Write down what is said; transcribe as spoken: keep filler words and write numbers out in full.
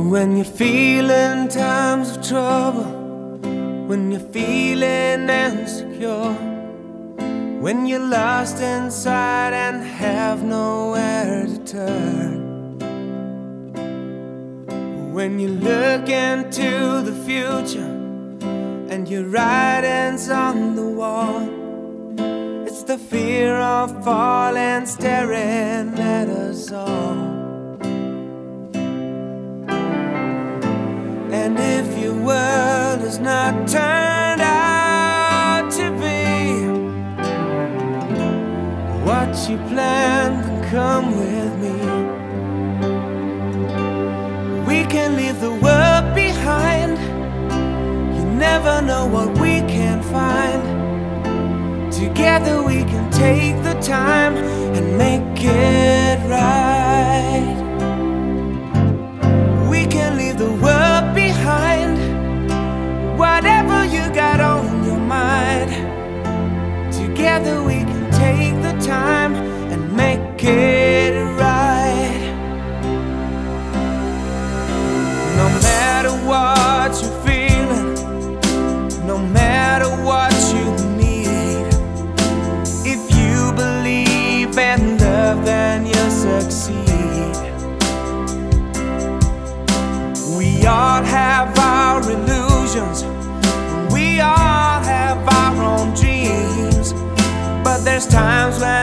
When you're feeling times of trouble, when you're feeling insecure, when you're lost inside and have nowhere to turn, when you look into the future and your writing's on the wall, it's the fear of falling staring at us all. And if your world is not turned out to be what you planned, then come with me. We can leave the world behind. You never know what we can find. Together we can take the time and make it right. We can leave the world behind. Whatever you got on your mind, together we can take the time and make it right. No matter what you're feeling, no matter what you need, if you believe in love, then you'll succeed. We all have our illusions, we all have our own dreams, but there's times when